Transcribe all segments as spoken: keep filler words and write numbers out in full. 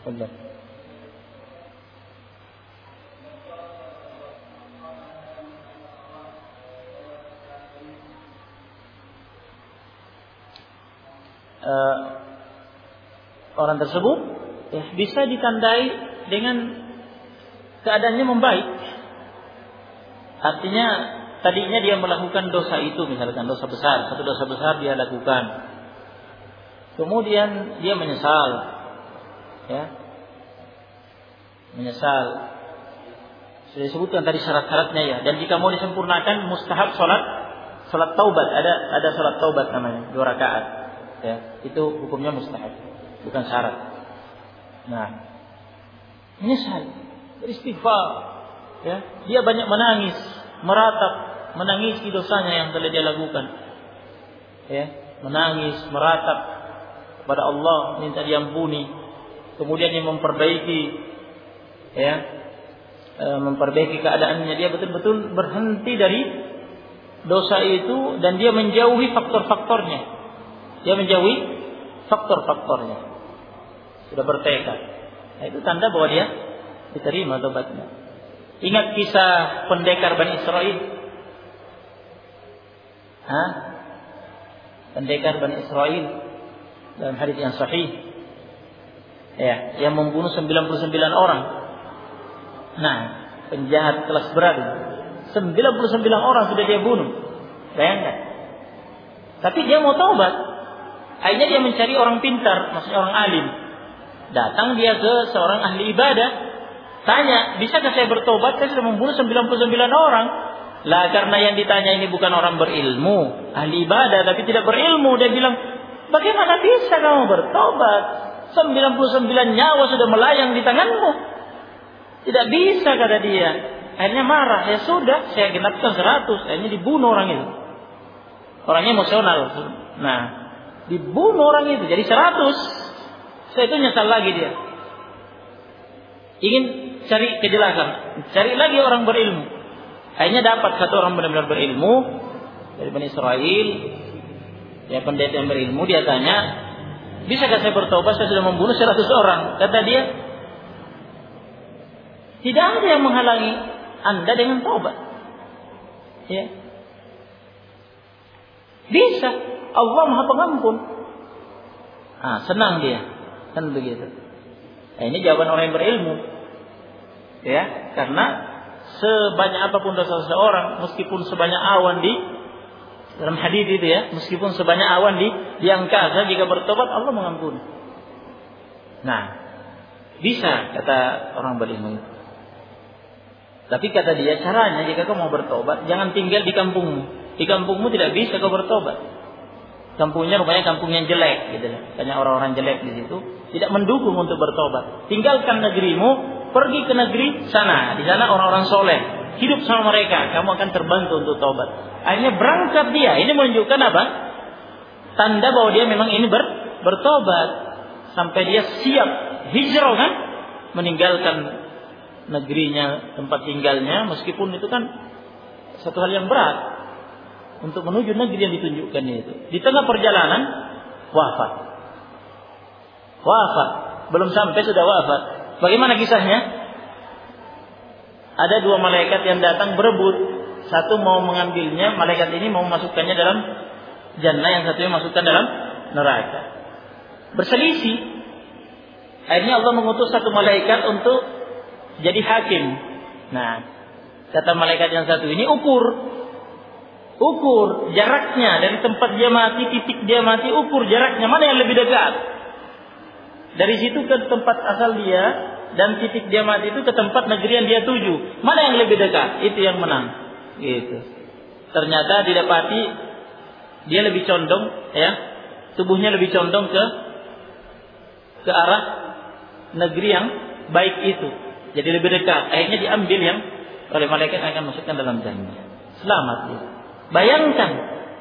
Benar. Uh, orang tersebut ya, bisa ditandai dengan keadaannya membaik. Artinya tadinya dia melakukan dosa itu, misalkan dosa besar, satu dosa besar dia lakukan. Kemudian dia menyesal, ya, menyesal. Sudah disebutkan tadi syarat-syaratnya ya. Dan jika mau disempurnakan, mustahab sholat, sholat taubat. Ada ada sholat taubat namanya, dua rakaat. Ya, itu hukumnya mustahab, bukan syarat. Nah, menyesal, beristighfar, ya, dia banyak menangis, meratap, menangisi dosanya yang telah dia lakukan, ya, menangis, meratap kepada Allah, minta diampuni, kemudian dia memperbaiki, ya, e, memperbaiki keadaannya, dia betul-betul berhenti dari dosa itu dan dia menjauhi faktor-faktornya. Dia menjauhi faktor-faktornya. Sudah bertekad. Nah, itu tanda bahwa dia diterima tobatnya. Ingat kisah pendekar Bani Israel? Hah? Pendekar Bani Israel dalam hadis yang sahih. Ya, yang membunuh sembilan puluh sembilan orang. Nah, penjahat kelas berat. sembilan puluh sembilan orang sudah dia bunuh. Bayangkan. Tapi dia mau taubat. Akhirnya dia mencari orang pintar, maksudnya orang alim. Datang dia ke seorang ahli ibadah, tanya, bisakah saya bertobat? Saya sudah membunuh sembilan puluh sembilan orang. Lah, karena yang ditanya ini bukan orang berilmu, ahli ibadah tapi tidak berilmu, dia bilang, bagaimana bisa kamu bertobat? sembilan puluh sembilan nyawa sudah melayang di tanganmu. Tidak bisa, kata dia. Akhirnya marah, ya sudah, saya genapkan seratus. Akhirnya dibunuh orang itu. Orangnya emosional. Nah, dibunuh orang itu jadi seratus. Setelah itu nyesal lagi dia. Ingin cari kejelasan, cari lagi orang berilmu. Akhirnya dapat satu orang benar-benar berilmu dari Bani Israel, ya, pendeta yang berilmu. Dia tanya, bisakah saya bertobat? Saya sudah membunuh seratus orang. Kata dia, tidak ada yang menghalangi Anda dengan tobat. Ya, bisa. Allah Maha Pengampun. Ah, senang dia, kan begitu. Nah, ini jawaban orang yang berilmu, ya, karena sebanyak apapun dosa seseorang, meskipun sebanyak awan di dalam hadis itu ya, meskipun sebanyak awan di di angkasa, jika bertobat Allah mengampuni. Nah, bisa, kata orang berilmu. Tapi kata dia, caranya jika kau mau bertobat, jangan tinggal di kampungmu. Di kampungmu tidak bisa kau bertobat. Kampungnya rupanya kampung yang jelek, gitu. Banyak orang-orang jelek di situ, tidak mendukung untuk bertobat. Tinggalkan negerimu, pergi ke negeri sana. Di sana orang-orang soleh, hidup sama mereka, kamu akan terbantu untuk tobat. Akhirnya berangkat dia. Ini menunjukkan apa? Tanda bahwa dia memang ini ber, bertobat. Sampai dia siap hijrah, kan? Meninggalkan negerinya, tempat tinggalnya, meskipun itu kan satu hal yang berat. Untuk menuju negeri yang ditunjukkan itu. Di tengah perjalanan wafat. Wafat. Belum sampai sudah wafat. Bagaimana kisahnya? Ada dua malaikat yang datang berebut. Satu mau mengambilnya, malaikat ini mau memasukkannya dalam jannah, yang satunya masukkan dalam neraka. Berselisih. Akhirnya Allah mengutus satu malaikat untuk jadi hakim. Nah, kata malaikat yang satu ini, ukur. Ukur jaraknya dari tempat dia mati, titik dia mati, ukur jaraknya mana yang lebih dekat. Dari situ ke tempat asal dia dan titik dia mati itu ke tempat negeri yang dia tuju. Mana yang lebih dekat? Itu yang menang. Gitu. Ternyata didapati dia lebih condong, ya, tubuhnya lebih condong ke ke arah negeri yang baik itu. Jadi lebih dekat. Akhirnya diambil yang oleh malaikat yang akan masukkan dalam jannah. Selamat dia. Bayangkan,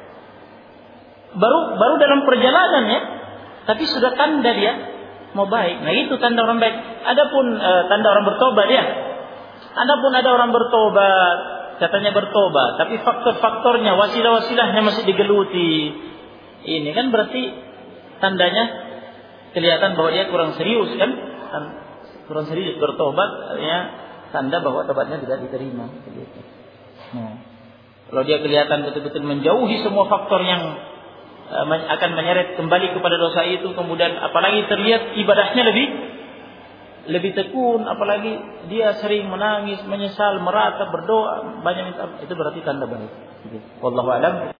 baru baru dalam perjalanan ya, tapi sudah tanda dia mau baik. Nah itu tanda orang baik. Adapun e, tanda orang bertobat ya. Adapun ada orang bertobat, katanya bertobat, tapi faktor-faktornya, wasilah-wasilahnya masih digeluti. Ini kan berarti tandanya kelihatan bahwa dia kurang serius, kan? kurang sedikit bertobat, ya tanda bahwa tobatnya tidak diterima. Begitu. Nah, kalau dia kelihatan betul-betul menjauhi semua faktor yang uh, akan menyeret kembali kepada dosa itu, kemudian apalagi terlihat ibadahnya lebih lebih tekun, apalagi dia sering menangis, menyesal, meratap, berdoa, banyak minta, itu berarti tanda baik. Wallahu a'lam.